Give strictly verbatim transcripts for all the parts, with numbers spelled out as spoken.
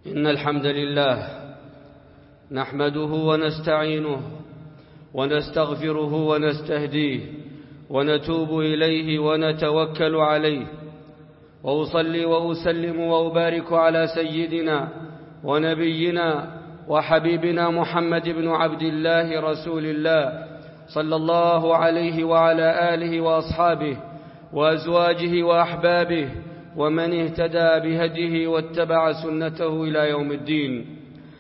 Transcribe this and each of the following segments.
إن الحمد لله نحمده ونستعينه ونستغفره ونستهديه ونتوب إليه ونتوكل عليه، وأصلي وأسلم وأبارك على سيدنا ونبينا وحبيبنا محمد بن عبد الله رسول الله صلى الله عليه وعلى آله وأصحابه وأزواجه وأحبابه ومن اهتدى بهديه واتبع سنته إلى يوم الدين.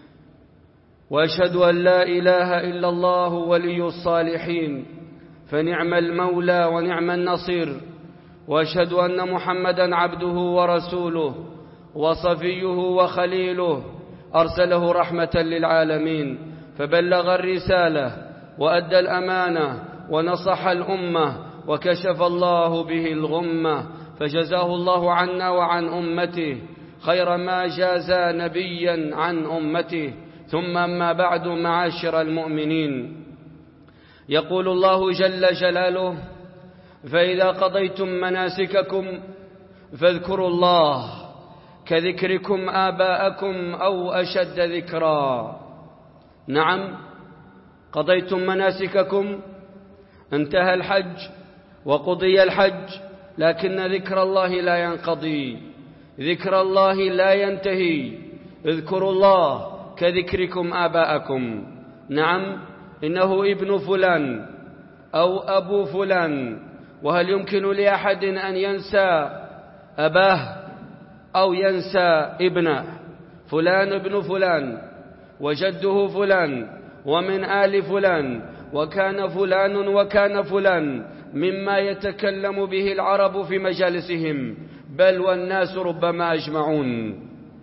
وأشهد أن لا إله إلا الله ولي الصالحين، فنعم المولى ونعم النصير. وأشهد أن محمدًا عبده ورسوله وصفيه وخليله، أرسله رحمة للعالمين، فبلغ الرسالة وأدى الأمانة ونصح الأمة وكشف الله به الغمة، فجزاه الله عنا وعن أمته خير ما جازى نبيا عن أمته. ثم أما بعد، معاشر المؤمنين، يقول الله جل جلاله: فإذا قضيتم مناسككم فاذكروا الله كذكركم آباءكم أو أشد ذكرا. نعم، قضيتم مناسككم، انتهى الحج وقضي الحج، لكن ذكر الله لا ينقضي، ذكر الله لا ينتهي. اذكروا الله كذكركم آباءكم. نعم، إنه ابن فلان أو أبو فلان، وهل يمكن لأحد أن ينسى أباه أو ينسى ابنه؟ فلان ابن فلان وجده فلان ومن آل فلان، وكان فلان وكان فلان، مما يتكلم به العرب في مجالسهم، بل والناس ربما أجمعون.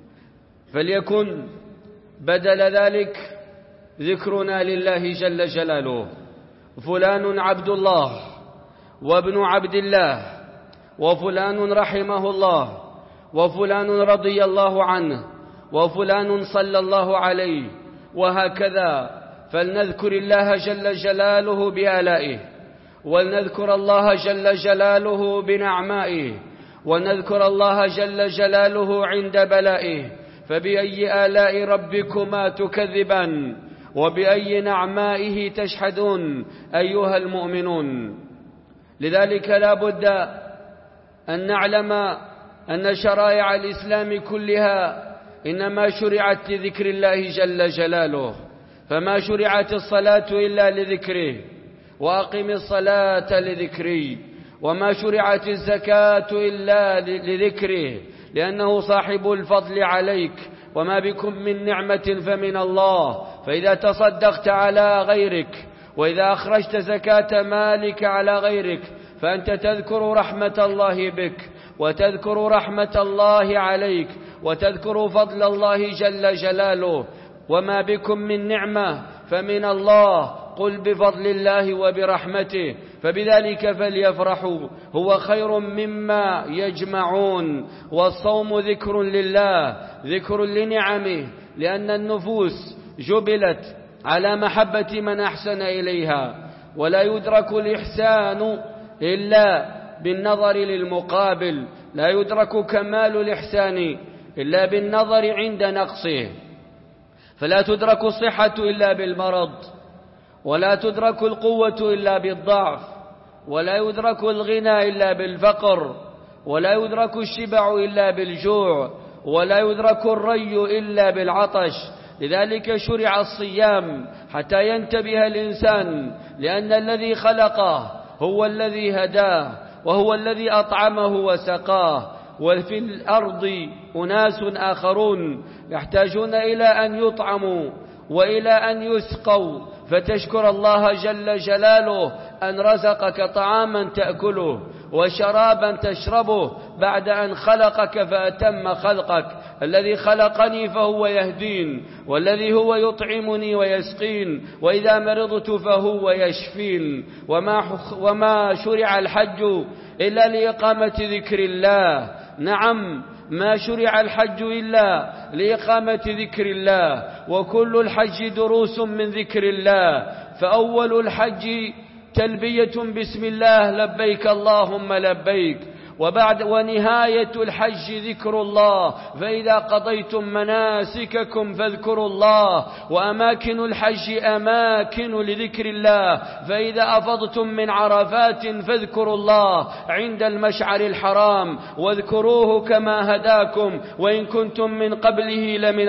فليكن بدل ذلك ذكرنا لله جل جلاله. فلان عبد الله وابن عبد الله، وفلان رحمه الله، وفلان رضي الله عنه، وفلان صلى الله عليه، وهكذا. فلنذكر الله جل جلاله بآلائه، ولنذكر الله جل جلاله بنعمائه، ونذكر الله جل جلاله عند بلائه. فبأي آلاء ربكما تكذبان، وبأي نعمائه تشحدون أيها المؤمنون؟ لذلك لا بد أن نعلم أن شرائع الإسلام كلها إنما شرعت لذكر الله جل جلاله، فما شرعت الصلاة إلا لذكره، وأقم الصلاة لذكري، وما شرعت الزكاة إلا لذكره، لأنه صاحب الفضل عليك. وما بكم من نعمة فمن الله، فإذا تصدقت على غيرك، وإذا أخرجت زكاة مالك على غيرك، فأنت تذكر رحمة الله بك، وتذكر رحمة الله عليك، وتذكر فضل الله جل جلاله. وما بكم من نعمة فمن الله، قل بفضل الله وبرحمته، فبذلك فليفرحوا هو خير مما يجمعون. والصوم ذكر لله، ذكر لنعمه، لأن النفوس جبلت على محبة من أحسن إليها، ولا يدرك الإحسان إلا بالنظر للمقابل، لا يدرك كمال الإحسان إلا بالنظر عند نقصه. فلا تدرك الصحة إلا بالمرض، ولا تدرك القوة إلا بالضعف، ولا يدرك الغنى إلا بالفقر، ولا يدرك الشبع إلا بالجوع، ولا يدرك الري إلا بالعطش. لذلك شرع الصيام حتى ينتبه الإنسان، لأن الذي خلقه هو الذي هداه، وهو الذي أطعمه وسقاه. وفي الأرض أناس آخرون يحتاجون إلى أن يطعموا وإلى أن يسقوا، فتشكر الله جل جلاله أن رزقك طعاما تأكله وشرابا تشربه بعد أن خلقك فأتم خلقك. الذي خلقني فهو يهدين، والذي هو يطعمني ويسقين، وإذا مرضت فهو يشفين. وما, وما شرع الحج إلا لإقامة ذكر الله. نعم، ما شرع الحج إلا لإقامة ذكر الله، وكل الحج دروس من ذكر الله. فأول الحج تلبية بسم الله، لبيك اللهم لبيك، وبعد ونهاية الحج ذكر الله، فإذا قضيتم مناسككم فاذكروا الله. وأماكن الحج أماكن لذكر الله، فإذا أفضتم من عرفات فاذكروا الله عند المشعر الحرام، واذكروه كما هداكم وإن كنتم من قبله لمن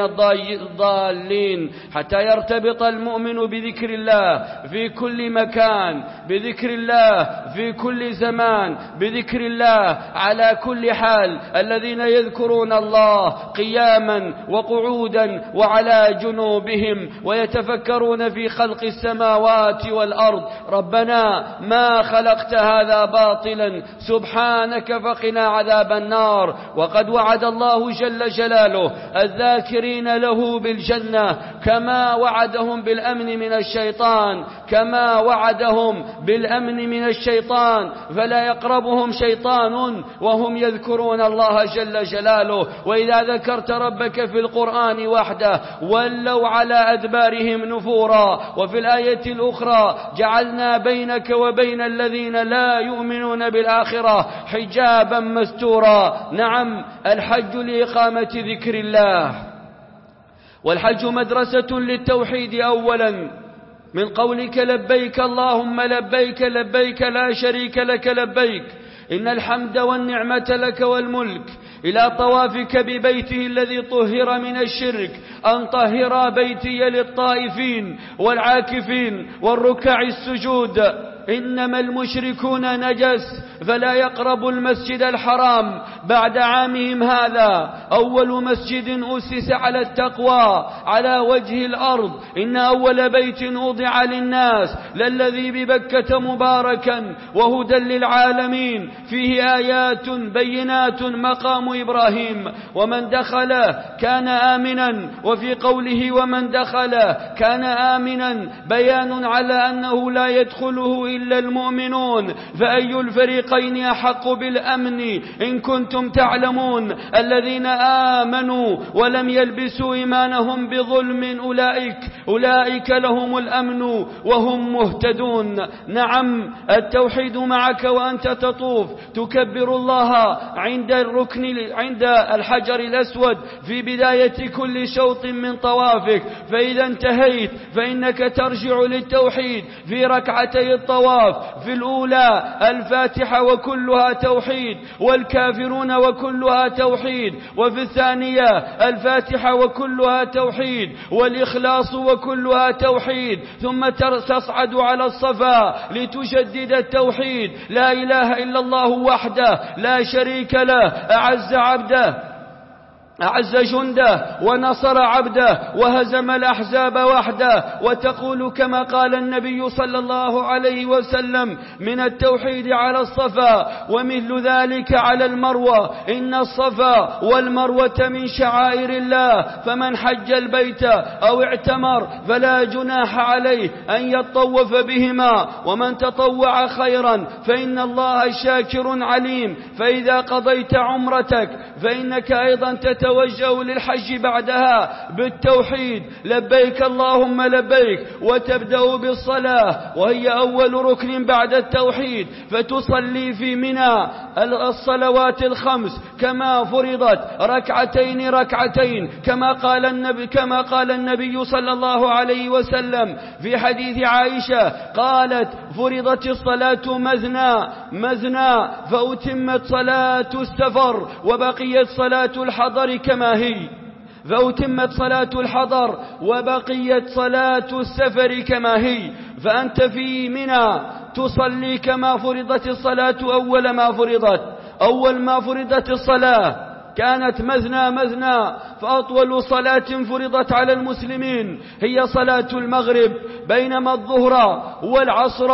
الضالين. حتى يرتبط المؤمن بذكر الله في كل مكان، بذكر الله في كل زمان، بذكر الله على كل حال. الذين يذكرون الله قياما وقعودا وعلى جنوبهم ويتفكرون في خلق السماوات والأرض، ربنا ما خلقت هذا باطلا سبحانك فقنا عذاب النار. وقد وعد الله جل جلاله الذاكرين له بالجنة كما وعدهم بالأمن من الشيطان، كما وعدهم بالأمن من الشيطان، فلا يقربهم شيطان وهم يذكرون الله جل جلاله. وإذا ذكرت ربك في القرآن وحده ولوا على أدبارهم نفورا. وفي الآية الأخرى جعلنا بينك وبين الذين لا يؤمنون بالآخرة حجابا مستورا. نعم، الحج لإقامة ذكر الله، والحج مدرسة للتوحيد أولا، من قولك لبيك اللهم لبيك لبيك لا شريك لك لبيك إن الحمد والنعمة لك والملك، إلى طوافك ببيته الذي طهر من الشرك، أن طهر بيتي للطائفين والعاكفين والركع السجود. إنما المشركون نجس فلا يقربوا المسجد الحرام بعد عامهم هذا. أول مسجد أسس على التقوى على وجه الأرض، إن أول بيت وضع للناس للذي ببكة مباركا وهدى للعالمين، فيه آيات بينات مقام إبراهيم ومن دخله كان آمنا. وفي قوله ومن دخله كان آمنا بيان على أنه لا يدخله إلا المؤمنون، فأي الفريقين أحق بالأمن إن كنتم تعلمون؟ الذين آمنوا ولم يلبسوا إيمانهم بظلم أولئك أولئك لهم الأمن وهم مهتدون. نعم، التوحيد معك وأنت تطوف، تكبر الله عند الركن عند الحجر الأسود في بداية كل شوط من طوافك، فإذا انتهيت فإنك ترجع للتوحيد في ركعتي الطواف. في الأولى الفاتحة وكلها توحيد، والكافرون وكلها توحيد، وفي الثانية الفاتحة وكلها توحيد، والإخلاص وكلها توحيد، ثم تصعد على الصفا لتجدد التوحيد. لا إله إلا الله وحده لا شريك له، أعز عبده أعز جنده ونصر عبده وهزم الأحزاب وحده. وتقول كما قال النبي صلى الله عليه وسلم من التوحيد على الصفا ومثل ذلك على المروة، إن الصفا والمروة من شعائر الله، فمن حج البيت أو اعتمر فلا جناح عليه أن يطوف بهما، ومن تطوع خيرا فإن الله شاكر عليم. فإذا قضيت عمرتك فإنك أيضا تتوجه توجهوا للحج بعدها بالتوحيد، لبيك اللهم لبيك، وتبدأ بالصلاة وهي أول ركن بعد التوحيد، فتصلي في منى الصلوات الخمس كما فرضت ركعتين ركعتين، كما قال النبي كما قال النبي صلى الله عليه وسلم في حديث عائشة قالت: فرضت الصلاة مزنا مزنا فأتمت صلاة السفر وبقيت صلاة الحضر كما هي فأتمت صلاة الحضر وبقيت صلاة السفر كما هي. فأنت في منى تصلي كما فرضت الصلاة أول ما فرضت أول ما فرضت الصلاة كانت مزنا مزنا، فأطول صلاة فرضت على المسلمين هي صلاة المغرب، بينما الظهر والعصر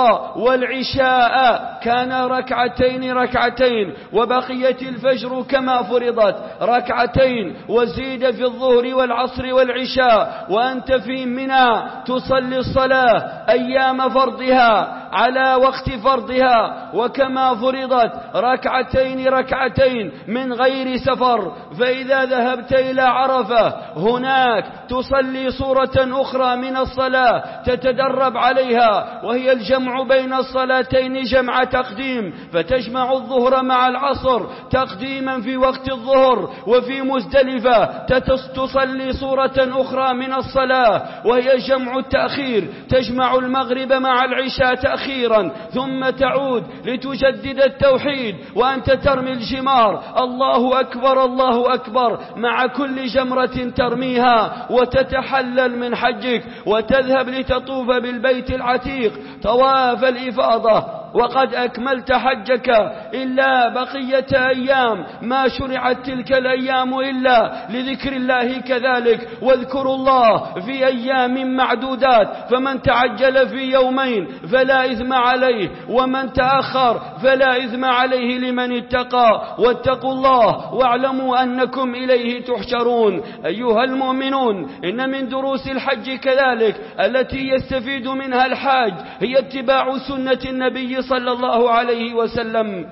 والعشاء كان ركعتين ركعتين، وبقيت الفجر كما فرضت ركعتين، وزيد في الظهر والعصر والعشاء. وأنت في منى تصلي الصلاة أيام فرضها على وقت فرضها وكما فرضت ركعتين ركعتين من غير سفر. فإذا ذهبت إلى عرفة هناك تصلي صورة أخرى من الصلاة تتدرب عليها، وهي الجمع بين الصلاتين جمع تقديم، فتجمع الظهر مع العصر تقديما في وقت الظهر. وفي مزدلفة تصلي صورة أخرى من الصلاة وهي جمع التأخير، تجمع المغرب مع العشاء تأخيرا، ثم تعود لتجدد التوحيد وأنت ترمي الجمار الله أكبر الله أكبر مع كل جمرة ترميها، وتتحلل من حجك وتذهب لتطوف بالبيت العتيق طواف الإفاضة وقد أكملت حجك، إلا بقية أيام ما شرعت تلك الأيام إلا لذكر الله كذلك. واذكروا الله في أيام معدودات، فمن تعجل في يومين فلا إثم عليه، ومن تأخر فلا إثم عليه لمن اتقى. واتقوا الله واعلموا أنكم إليه تحشرون. أيها المؤمنون، إن من دروس الحج كذلك التي يستفيد منها الحاج هي اتباع سنة النبي صلى الله عليه وسلم،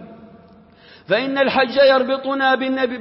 فإن الحج يربطنا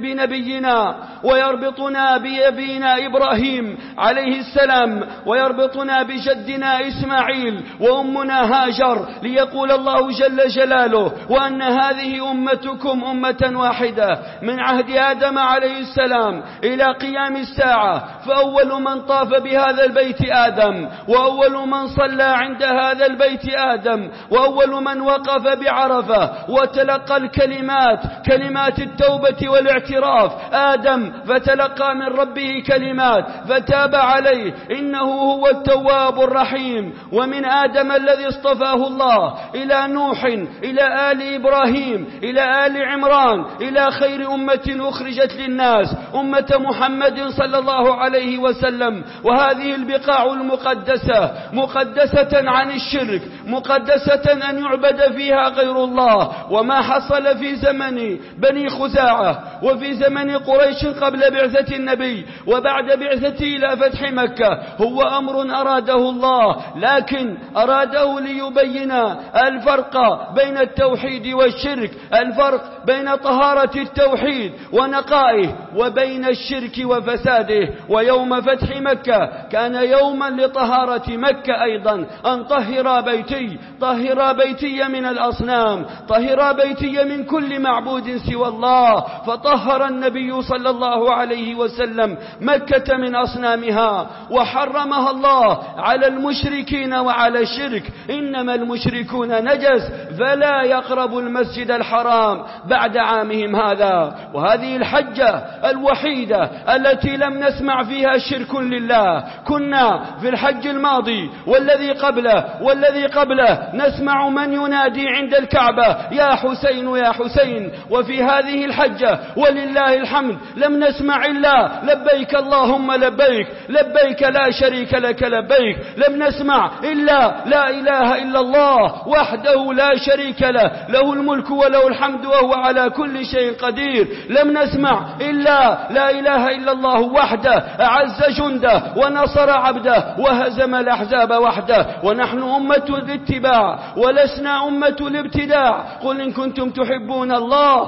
بنبينا ويربطنا بأبينا إبراهيم عليه السلام ويربطنا بجدنا إسماعيل وأمنا هاجر، ليقول الله جل جلاله: وأن هذه أمتكم أمة واحدة من عهد آدم عليه السلام إلى قيام الساعة، فأول من طاف بهذا البيت آدم، وأول من صلى عند هذا البيت آدم، وأول من وقف بعرفة وتلقى الكلمات كلمات التوبة والاعتراف آدم، فتلقى من ربه كلمات فتاب عليه إنه هو التواب الرحيم. ومن آدم الذي اصطفاه الله إلى نوح إلى آل إبراهيم إلى آل عمران إلى خير أمة أخرجت للناس أمة محمد صلى الله عليه وسلم. وهذه البقاع المقدسة مقدسة عن الشرك، مقدسة أن يعبد فيها غير الله. وما حصل في زمن بني خزاعة وفي زمن قريش قبل بعثة النبي وبعد بعثته إلى فتح مكة هو أمر أراده الله، لكن أراده ليبين الفرق بين التوحيد والشرك، الفرق بين طهارة التوحيد ونقائه وبين الشرك وفساده. ويوم فتح مكة كان يوما لطهارة مكة أيضا، أن طهر بيتي طهر بيتي من الأصنام، طهر بيتي من كل معبود سوى الله. فطهر النبي صلى الله عليه وسلم مكة من أصنامها وحرمها الله على المشركين وعلى الشرك. إنما المشركون نجس فلا يقربوا المسجد الحرام بعد عامهم هذا. وهذه الحجة الوحيدة التي لم نسمع فيها شرك لله. كنا في الحج الماضي والذي قبله والذي قبله نسمع من ينادي عند الكعبة: يا حسين يا حسين. وفي هذه الحجة ولله الحمد لم نسمع إلا لبيك اللهم لبيك لبيك لا شريك لك لبيك. لم نسمع إلا لا إله إلا الله وحده لا شريك له، له الملك وله الحمد وهو على كل شيء قدير. لم نسمع إلا لا إله إلا الله وحده أعز جنده ونصر عبده وهزم الأحزاب وحده. ونحن أمة الاتباع ولسنا أمة الابتداع. قل إن كنتم تحبون الله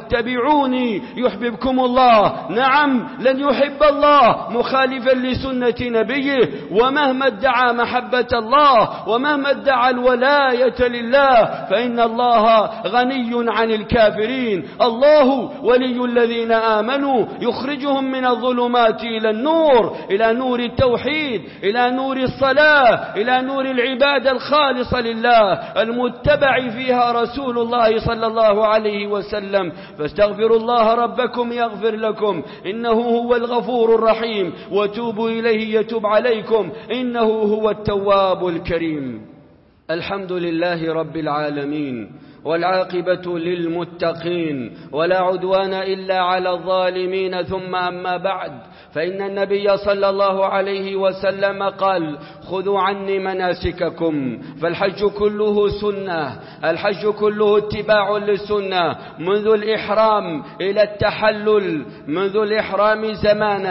فاتبعوني يحببكم الله. نعم، لن يحب الله مخالفا لسنة نبيه، ومهما ادعى محبة الله ومهما ادعى الولاية لله فإن الله غني عن الكافرين. الله ولي الذين آمنوا يخرجهم من الظلمات إلى النور، إلى نور التوحيد، إلى نور الصلاة، إلى نور العبادة الخالصة لله المتبع فيها رسول الله صلى الله عليه وسلم. فاستغفروا الله ربكم يغفر لكم إنه هو الغفور الرحيم، وتوبوا إليه يتوب عليكم إنه هو التواب الكريم. الحمد لله رب العالمين، والعاقبة للمتقين، ولا عدوان إلا على الظالمين. ثم أما بعد، فإن النبي صلى الله عليه وسلم قال: خذوا عني مناسككم. فالحج كله سنة، الحج كله اتباع للسنة منذ الإحرام إلى التحلل، منذ الإحرام زمانا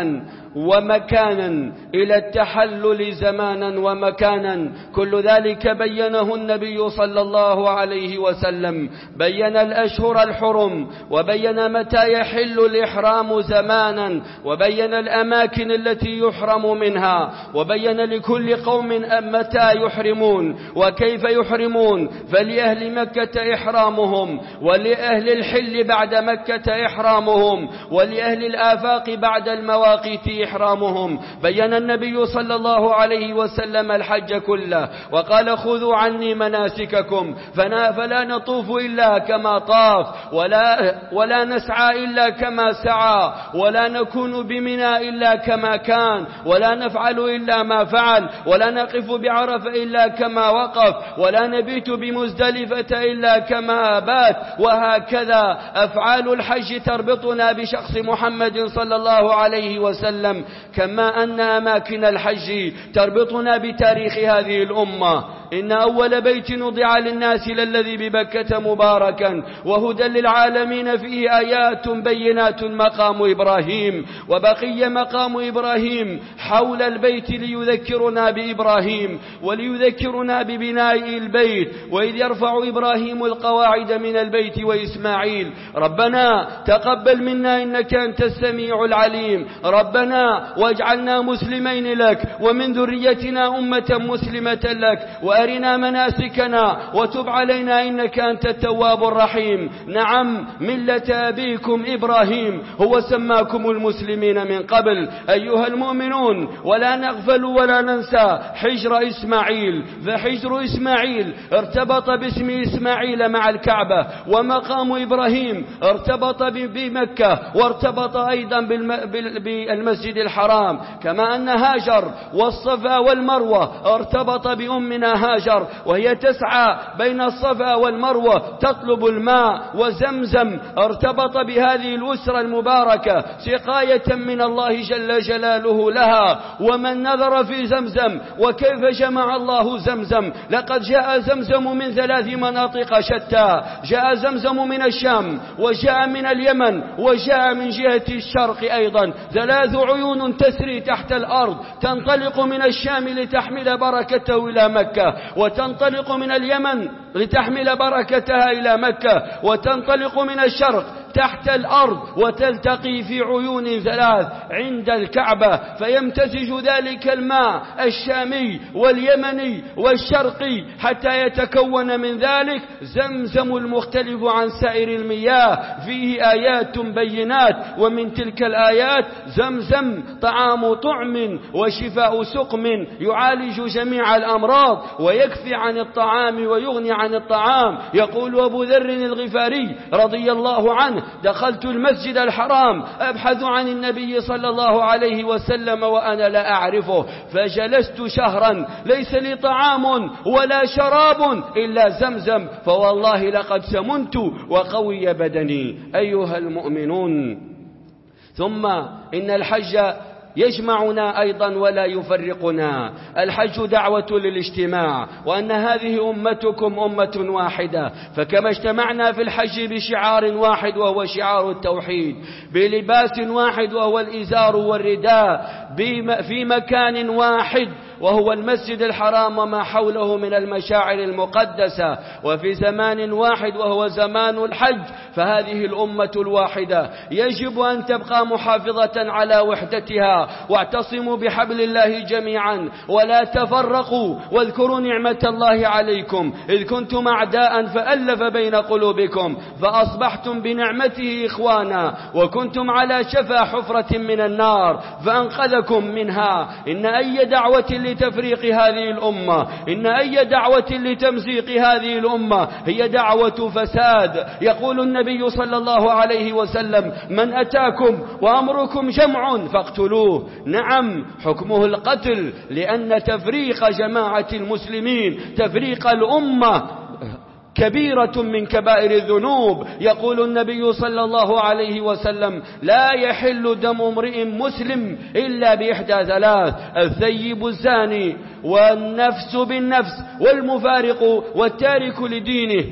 ومكانا، إلى التحلل زمانا ومكانا، كل ذلك بينه النبي صلى الله عليه وسلم. بين الأشهر الحرم، وبين متى يحل الإحرام زمانا، وبين الأماكن التي يحرم منها، وبين لكل قوم متى يحرمون وكيف يحرمون. فلأهل مكة إحرامهم، ولأهل الحل بعد مكة إحرامهم، ولأهل الآفاق بعد المواقيت إحرامهم. بين النبي صلى الله عليه وسلم الحج كله، وقال خذوا عني مناسككم، فلا نطوف إلا كما طاف، ولا, ولا نسعى إلا كما سعى، ولا نكون بمنى إلا كما كان، ولا نفعل إلا ما فعل، ولا نقف بعرفة إلا كما وقف، ولا نبيت بمزدلفة إلا كما بات. وهكذا أفعال الحج تربطنا بشخص محمد صلى الله عليه وسلم، كما أن أماكن الحج تربطنا بتاريخ هذه الأمة. إن أول بيت وضع للناس للذي ببكة مباركا وهدى للعالمين، فيه آيات بينات مقام إبراهيم. وبقي مقام إبراهيم حول البيت ليذكرنا بإبراهيم، وليذكرنا ببناء البيت، وإذ يرفع إبراهيم القواعد من البيت وإسماعيل. ربنا تقبل منا إنك أنت السميع العليم، ربنا واجعلنا مسلمين لك ومن ذريتنا أمة مسلمة لك، وأرنا مناسكنا وتب علينا إنك أنت التواب الرحيم. نعم، ملة أبيكم إبراهيم هو سماكم المسلمين من قبل أيها المؤمنون. ولا نغفل ولا ننسى حجر إسماعيل، فحجر إسماعيل ارتبط باسم إسماعيل مع الكعبة، ومقام إبراهيم ارتبط بمكة، وارتبط أيضا بالمسجد الحرام، كما أن هاجر والصفا والمروة ارتبط بأمنا هاجر، وهي تسعى بين الصفا والمروة تطلب الماء. وزمزم ارتبط بهذه الأسرة المباركة سقاية من الله جل جلاله لها. ومن نظر في زمزم وكيف جمع الله زمزم، لقد جاء زمزم من ثلاث مناطق شتى، جاء زمزم من الشام، وجاء من اليمن، وجاء من جهة الشرق أيضا. ثلاث عيون تسري تحت الأرض، تنطلق من الشام لتحمل بركته إلى مكة، وتنطلق من اليمن لتحمل بركتها إلى مكة، وتنطلق من الشرق تحت الأرض وتلتقي في عيون ثلاث عند الكعبة، فيمتزج ذلك الماء الشامي واليمني والشرقي حتى يتكون من ذلك زمزم المختلف عن سائر المياه، فيه آيات بينات. ومن تلك الآيات زمزم طعام طعم وشفاء سقم، يعالج جميع الأمراض ويكفي عن الطعام ويغني عن الطعام. يقول أبو ذر الغفاري رضي الله عنه: دخلت المسجد الحرام أبحث عن النبي صلى الله عليه وسلم وأنا لا أعرفه، فجلست شهرا ليس لي طعام ولا شراب إلا زمزم، فوالله لقد سمنت وقوي بدني. أيها المؤمنون، ثم إن الحج يجمعنا أيضا ولا يفرقنا. الحج دعوة للاجتماع، وأن هذه أمتكم أمة واحدة، فكما اجتمعنا في الحج بشعار واحد وهو شعار التوحيد، بلباس واحد وهو الإزار والرداء، في مكان واحد وهو المسجد الحرام وما حوله من المشاعر المقدسة، وفي زمان واحد وهو زمان الحج، فهذه الأمة الواحدة يجب أن تبقى محافظة على وحدتها. واعتصموا بحبل الله جميعا ولا تفرقوا، واذكروا نعمة الله عليكم إذ كنتم أعداء فألف بين قلوبكم فأصبحتم بنعمته إخوانا، وكنتم على شفا حفرة من النار فأنقذكم منها. إن أي دعوة لتفريق هذه الأمة، إن أي دعوة لتمزيق هذه الأمة هي دعوة فساد. يقول النبي صلى الله عليه وسلم: من أتاكم وأمركم جمع فاقتلوه. نعم، حكمه القتل، لأن تفريق جماعة المسلمين، تفريق الأمة، كبيرة من كبائر الذنوب. يقول النبي صلى الله عليه وسلم: لا يحل دم امرئ مسلم إلا بإحدى ثلاث: الثيب الزاني، والنفس بالنفس، والمفارق والتارك لدينه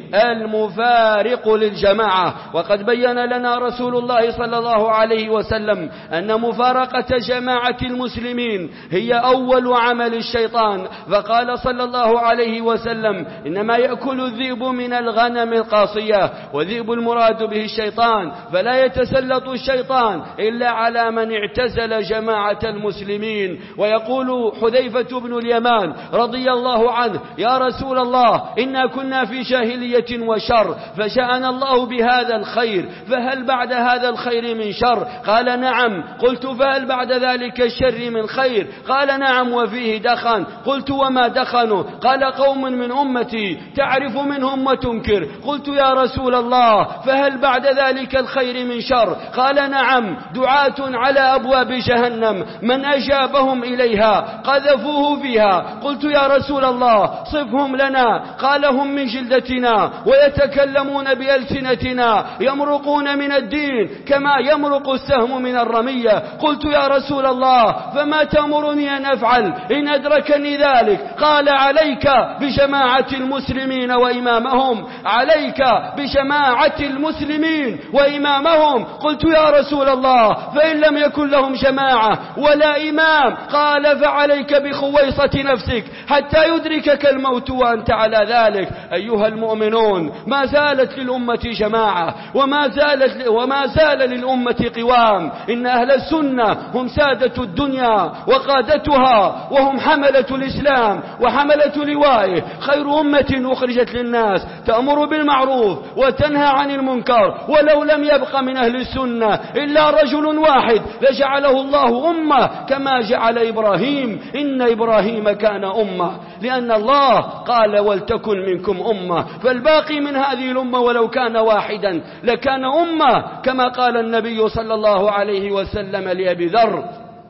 المفارق للجماعة. وقد بين لنا رسول الله صلى الله عليه وسلم أن مفارقة جماعة المسلمين هي أول عمل الشيطان، فقال صلى الله عليه وسلم: إنما يأكل الذئب من الغنم القاصية. وذئب المراد به الشيطان، فلا يتسلط الشيطان إلا على من اعتزل جماعة المسلمين. ويقول حذيفة بن اليمان رضي الله عنه: يا رسول الله، إنا كنا في جاهلية وشر، فجاءنا الله بهذا الخير، فهل بعد هذا الخير من شر؟ قال: نعم. قلت: فهل بعد ذلك الشر من خير؟ قال: نعم، وفيه دخن. قلت: وما دخن؟ قال: قوم من أمتي تعرف منهم وتنكر. قلت: يا رسول الله، فهل بعد ذلك الخير من شر؟ قال: نعم، دعاة على أبواب جهنم من أجابهم إليها قذفوه فيها. قلت: يا رسول الله، صفهم لنا. قال: هم من جلدتنا ويتكلمون بألسنتنا، يمرقون من الدين كما يمرق السهم من الرمية. قلت: يا رسول الله، فما تأمرني أن أفعل إن أدركني ذلك؟ قال: عليك بجماعة المسلمين وإمامهم، عليك بجماعة المسلمين وإمامهم. قلت: يا رسول الله، فإن لم يكن لهم جماعة ولا إمام؟ قال: فعليك بخويصة نفسك حتى يدركك الموت وأنت على ذلك. أيها المؤمنون، ما زالت للأمة جماعة، وما زالت وما زال للأمة قوام. إن أهل السنة هم سادة الدنيا وقادتها، وهم حملة الإسلام وحملة لوائه، خير أمة أخرجت للناس، تأمر بالمعروف وتنهى عن المنكر. ولو لم يبق من أهل السنة إلا رجل واحد لجعله الله أمة كما جعل إبراهيم. إن إبراهيم كان أمة، لأن الله قال: ولتكن منكم أمة، فالباقي من هذه الأمة ولو كان واحدا لكان أمة، كما قال النبي صلى الله عليه وسلم لأبي ذر: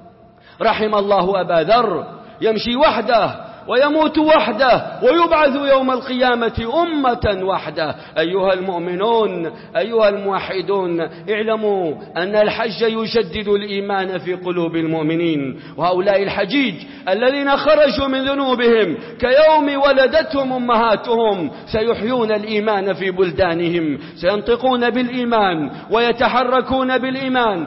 رحم الله أبا ذر، يمشي وحده ويموت وحده ويبعث يوم القيامة أمة وحده. أيها المؤمنون، أيها الموحدون، اعلموا أن الحج يجدد الإيمان في قلوب المؤمنين. وهؤلاء الحجيج الذين خرجوا من ذنوبهم كيوم ولدتهم أمهاتهم سيحيون الإيمان في بلدانهم، سينطقون بالإيمان ويتحركون بالإيمان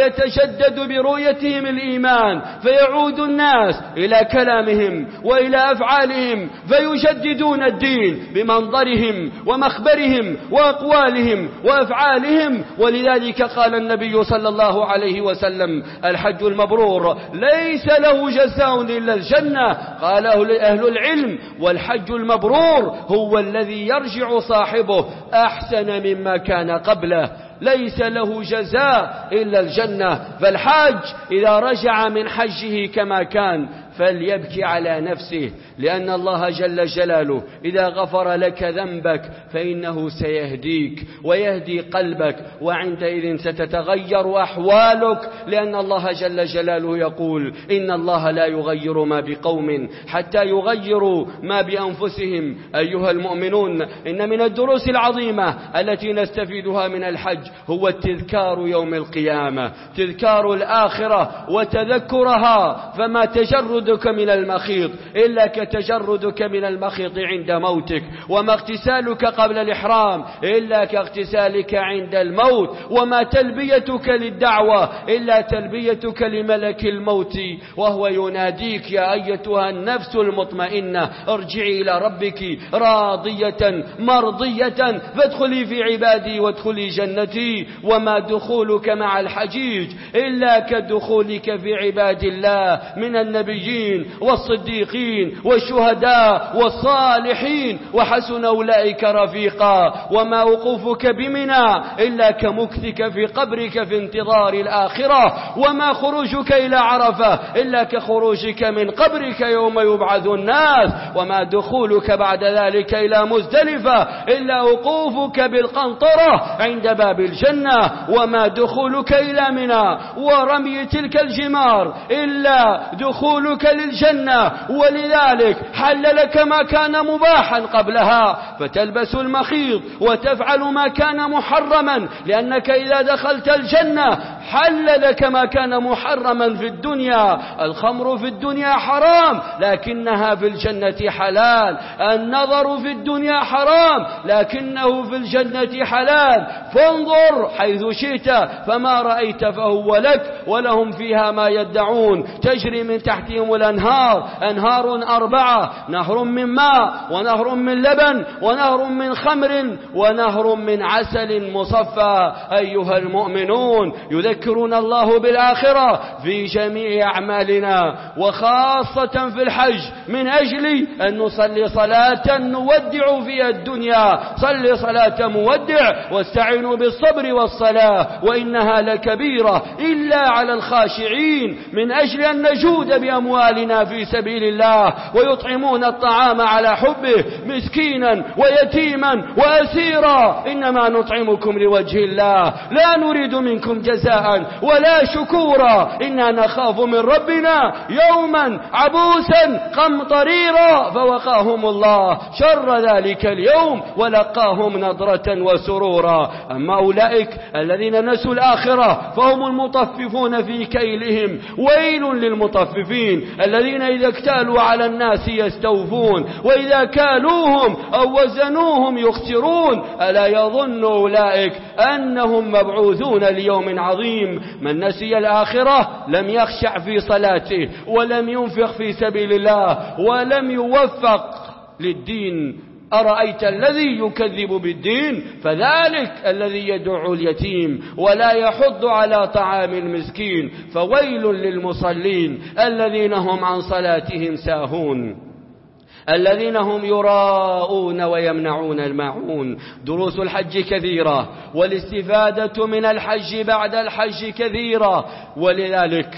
ويتجدد برؤيتهم الإيمان، فيعود الناس إلى كلامهم وإلى أفعالهم، فيجددون الدين بمنظرهم ومخبرهم وأقوالهم وأفعالهم. ولذلك قال النبي صلى الله عليه وسلم: الحج المبرور ليس له جزاء إلا الجنة. قال أهل العلم: والحج المبرور هو الذي يرجع صاحبه أحسن مما كان قبله، ليس له جزاء إلا الجنة. فالحاج إذا رجع من حجه كما كان فليبكي على نفسه، لأن الله جل جلاله إذا غفر لك ذنبك فإنه سيهديك ويهدي قلبك، وعندئذ ستتغير أحوالك، لأن الله جل جلاله يقول: إن الله لا يغير ما بقوم حتى يغيروا ما بأنفسهم. أيها المؤمنون، إن من الدروس العظيمة التي نستفيدها من الحج هو التذكار يوم القيامة، تذكار الآخرة وتذكرها. فما تجردك من المخيط إلا كتجردك من المخيط عند موتك، وما اغتسالك قبل الإحرام إلا كاغتسالك عند الموت، وما تلبيتك للدعوة إلا تلبيتك لملك الموت وهو يناديك: يا أيتها النفس المطمئنة، ارجعي إلى ربك راضية مرضية فادخلي في عبادي وادخلي جنتي. وما دخولك مع الحجيج إلا كدخولك في عباد الله من النبيين والصديقين والشهداء والصالحين، وحسن أولئك رفيقا. وما وقوفك بمنى إلا كمكثك في قبرك في انتظار الآخرة. وما خروجك إلى عرفة إلا كخروجك من قبرك يوم يبعث الناس. وما دخولك بعد ذلك إلى مزدلفة إلا وقوفك بالقنطرة عند باب الجنة. وما دخولك إلى منى ورمي تلك الجمار إلا دخولك للجنة. ولذلك حل لك ما كان مباحا قبلها، فتلبس المخيط وتفعل ما كان محرما، لأنك إذا دخلت الجنة حل لك ما كان محرما في الدنيا. الخمر في الدنيا حرام لكنها في الجنة حلال. النظر في الدنيا حرام لكنه في الجنة حلال. فانظر حيث شئت فما رأيت فهو لك، ولهم فيها ما يدعون، تجري من تحتهم الأنهار، أنهار أربعة: نهر من ماء، ونهر من لبن، ونهر من خمر، ونهر من عسل مصفى. أيها المؤمنون، يذكرون الله بالآخرة في جميع أعمالنا، وخاصة في الحج، من أجل أن نصلي صلاة نودع فيها الدنيا. صل صلاة مودع، واستعينوا بالصبر والصلاة وإنها لكبيرة إلا على الخاشعين، من أجل أن نجود بأموالنا في سبيل الله، ويطعمون الطعام على حبه مسكينا ويتيما وأسيرا. إنما نطعمكم لوجه الله لا نريد منكم جزاء ولا شكورا، إنا نخاف من ربنا يوما عبوسا قمطريرا. فوقاهم الله شر ذلك اليوم ولقاهم نضرة وسرورا. أما أولئك الذين نسوا الآخرة فهم المطففون في كيلهم. ويل للمطففين الذين إذا اكتالوا على الناس يستوفون، وإذا كالوهم أو وزنوهم يخسرون. ألا يظن أولئك أنهم مبعوثون ليوم عظيم. من نسي الآخرة لم يخشع في صلاته، ولم ينفق في سبيل الله، ولم يوفق للدين. أرأيت الذي يكذب بالدين فذلك الذي يدع اليتيم ولا يحض على طعام المسكين. فويل للمصلين الذين هم عن صلاتهم ساهون، الذين هم يراءون ويمنعون الماعون. دروس الحج كثيرة، والاستفادة من الحج بعد الحج كثيرة، ولذلك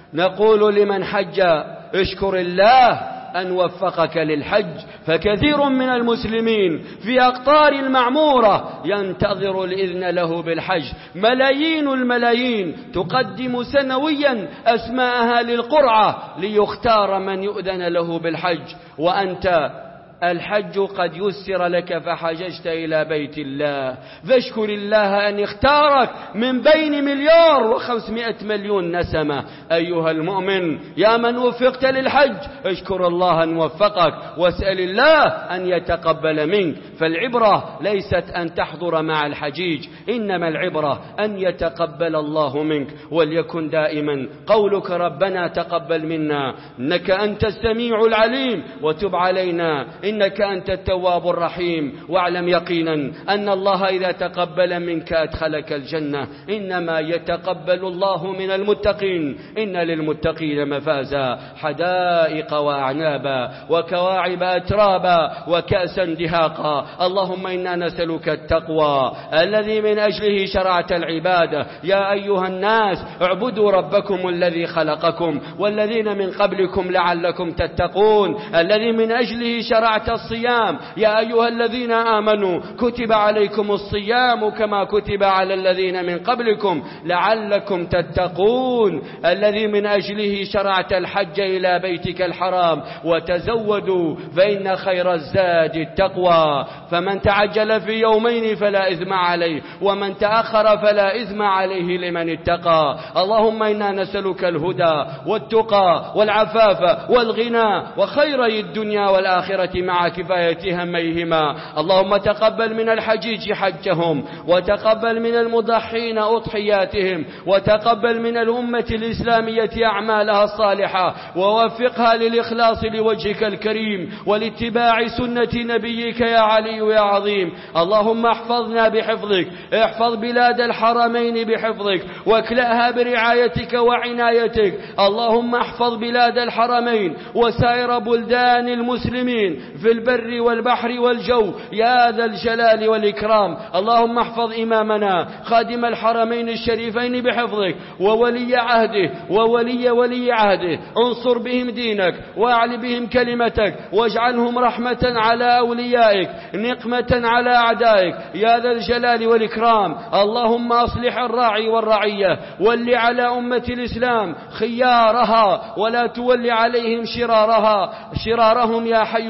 نقول لمن حج اشكر الله أن وفقك للحج. فكثير من المسلمين في أقطار المعمورة ينتظر الإذن له بالحج. ملايين الملايين تقدم سنويا أسماءها للقرعة ليختار من يؤذن له بالحج، وأنت الحج قد يسر لك فحججت إلى بيت الله. فاشكر الله أن اختارك من بين مليار وخمسمائة مليون نسمة. أيها المؤمن يا من وفقت للحج، اشكر الله أن وفقك، واسأل الله أن يتقبل منك. فالعبرة ليست أن تحضر مع الحجيج، إنما العبرة أن يتقبل الله منك. وليكن دائما قولك ربنا تقبل منا إنك أنت السميع العليم، وتب علينا إنك أنت التواب الرحيم. واعلم يقينا أن الله إذا تقبل منك أدخلك الجنة. إنما يتقبل الله من المتقين. إن للمتقين مفازا، حدائق وأعنابا، وكواعب أترابا، وكأسا دهاقا. اللهم إنا نسألك التقوى الذي من أجله شرعت العبادة. يا أيها الناس اعبدوا ربكم الذي خلقكم والذين من قبلكم لعلكم تتقون، الذي من أجله شرعت الصيام. يا أيها الذين آمنوا كتب عليكم الصيام كما كتب على الذين من قبلكم لعلكم تتقون، الذي من أجله شرعت الحج إلى بيتك الحرام. وتزودوا فإن خير الزاد التقوى. فمن تعجل في يومين فلا إثم عليه، ومن تأخر فلا إثم عليه لمن اتقى. اللهم إنا نسألك الهدى والتقى والعفاف والغنى وخيري الدنيا والآخرة مع كفاية هميهما. اللهم تقبل من الحجيج حجهم، وتقبل من المضحين أضحياتهم، وتقبل من الأمة الإسلامية أعمالها الصالحة، ووفقها للإخلاص لوجهك الكريم ولاتباع سنة نبيك يا علي يا عظيم. اللهم احفظنا بحفظك، احفظ بلاد الحرمين بحفظك، واكلأها برعايتك وعنايتك. اللهم احفظ بلاد الحرمين وسائر بلدان المسلمين في البر والبحر والجو يا ذا الجلال والإكرام. اللهم احفظ إمامنا خادم الحرمين الشريفين بحفظك، وولي عهده وولي ولي عهده. انصر بهم دينك واعل بهم كلمتك، واجعلهم رحمة على أوليائك نقمة على أعدائك يا ذا الجلال والإكرام. اللهم أصلح الراعي والرعية، ول على أمة الإسلام خيارها ولا تول عليهم شرارها شرارهم يا حي يا قيوم.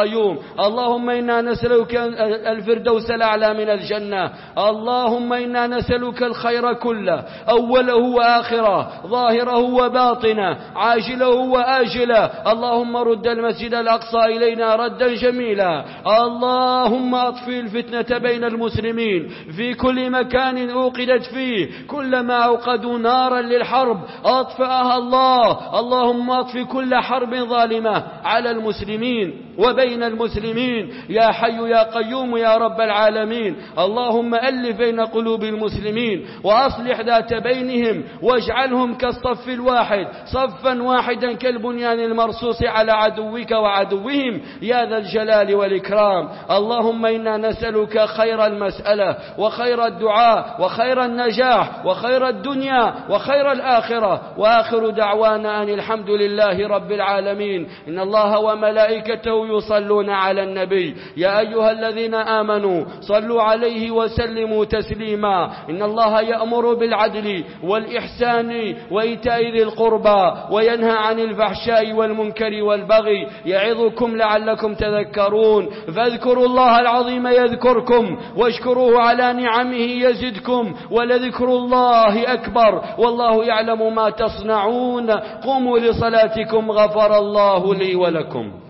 قيوم. اللهم إنا نسألك الفردوس الأعلى من الجنة. اللهم إنا نسألك الخير كله، أوله وآخره، ظاهره وباطنه، عاجله وآجله. اللهم رد المسجد الأقصى إلينا ردا جميلا. اللهم أطفئ الفتنة بين المسلمين في كل مكان أوقدت فيه، كلما أوقدوا نارا للحرب أطفأها الله. اللهم أطفئ كل حرب ظالمة على المسلمين وبين المسلمين يا حي يا قيوم يا رب العالمين. اللهم ألف بين قلوب المسلمين وأصلح ذات بينهم، واجعلهم كالصف الواحد، صفا واحدا كالبنيان المرصوص على عدوك وعدوهم يا ذا الجلال والإكرام. اللهم إنا نسألك خير المسألة وخير الدعاء وخير النجاح وخير الدنيا وخير الآخرة. وآخر دعوانا أن الحمد لله رب العالمين. إن الله وملائكته يصلون على النبي يا أيها الذين آمنوا صلوا عليه وسلموا تسليما. إن الله يأمر بالعدل والإحسان وإيتاء ذي القربى وينهى عن الفحشاء والمنكر والبغي يعظكم لعلكم تذكرون. فاذكروا الله العظيم يذكركم واشكروه على نعمه يزدكم ولذكر الله أكبر والله يعلم ما تصنعون. قوموا لصلاتكم غفر الله لي ولكم.